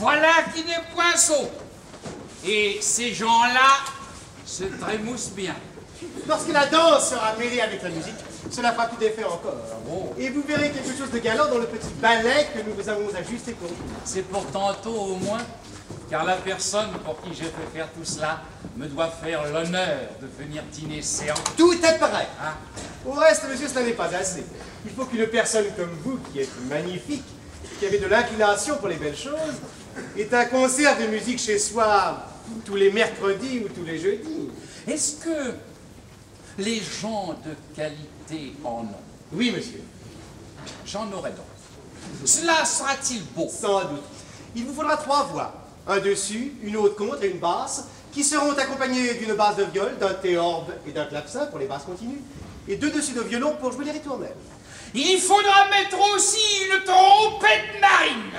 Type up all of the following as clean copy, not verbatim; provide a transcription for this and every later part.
voilà qui n'est point sot. Et ces gens-là se trémoussent bien. Lorsque la danse sera mêlée avec la musique, cela fera tout effet encore. Oh. Et vous verrez quelque chose de galant dans le petit ballet que nous vous avons ajusté pour vous. C'est pour tantôt au moins, car la personne pour qui j'ai fait faire tout cela me doit faire l'honneur de venir dîner séant. Tout est prêt. Hein? Au reste, monsieur, cela n'est pas assez. Il faut qu'une personne comme vous, qui êtes magnifique, qui avez de l'inclination pour les belles choses, ait un concert de musique chez soi tous les mercredis ou tous les jeudis. Est-ce que les gens de qualité en ont? Oui, monsieur. J'en aurai donc. Cela sera-t-il beau? Sans doute. Il vous faudra 3 voix. Un dessus, une haute contre et une basse, qui seront accompagnées d'une basse de viol, d'un théorbe et d'un clavecin pour les basses continues, et 2 dessus de violon pour jouer les ritournelles. Il faudra mettre aussi une trompette marine.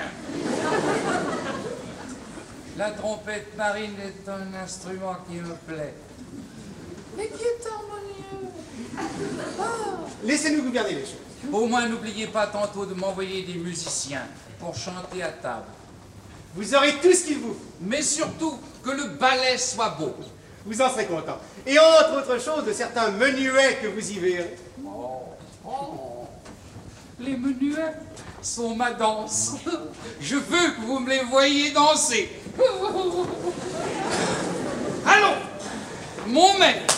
La trompette marine est un instrument qui me plaît. Et qui est harmonieux. Laissez-nous gouverner les choses. Au moins, n'oubliez pas tantôt de m'envoyer des musiciens pour chanter à table. Vous aurez tout ce qu'il vous faut. Mais surtout, que le ballet soit beau. Vous en serez content. Et entre autres choses, de certains menuets que vous y verrez. Les menuets sont ma danse. Je veux que vous me les voyiez danser. Allons, mon maître.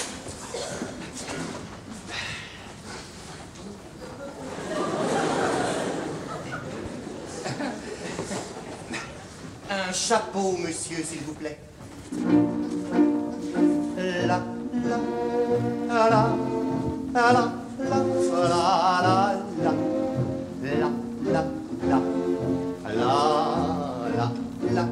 Un chapeau, monsieur, s'il vous plaît. La, la, la, la, la, la, la, la, la, la, la, la, la, la,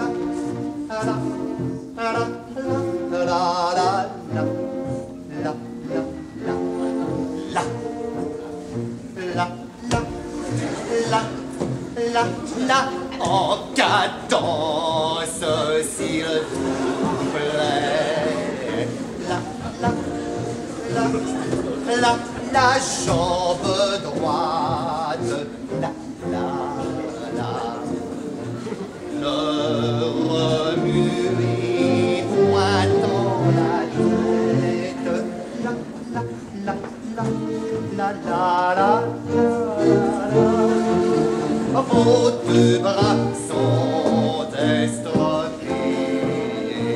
la, en cadence, s'il vous plaît. La jambe droite. Le remuer, pointant la tête. Vos 2 bras sont estropiés.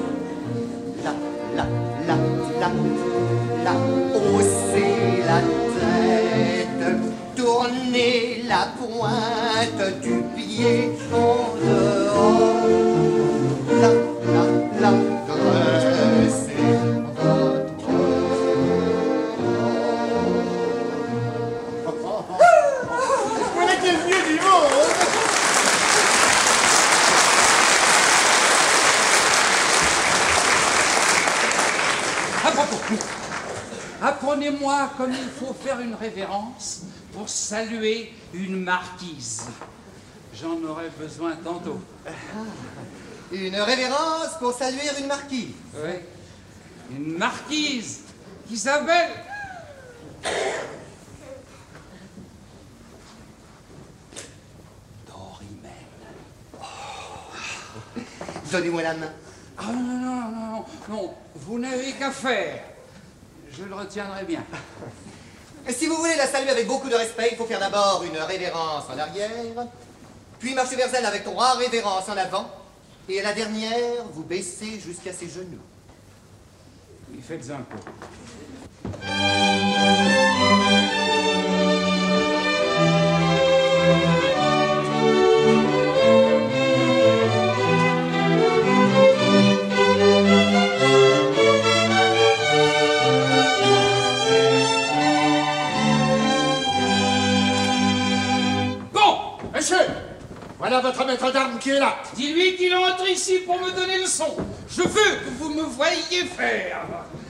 Haussez la tête, tournez la pointe du pied en dehors. Dressez votre voilà quel vieux du monde! Apprenez-moi comme il faut faire une révérence pour saluer une marquise. J'en aurai besoin tantôt. Une révérence pour saluer une marquise. Oui. Une marquise qui s'appelle... Dorimène. Donnez-moi la main. Ah non, vous n'avez qu'à faire. Je le retiendrai bien. Si vous voulez la saluer avec beaucoup de respect, il faut faire d'abord une révérence en arrière, puis marcher vers elle avec 3 révérences en avant, et à la dernière, vous baissez jusqu'à ses genoux. Oui, faites un peu. Voilà votre maître d'armes qui est là. Dis-lui qu'il entre ici pour me donner le son. Je veux que vous me voyiez faire.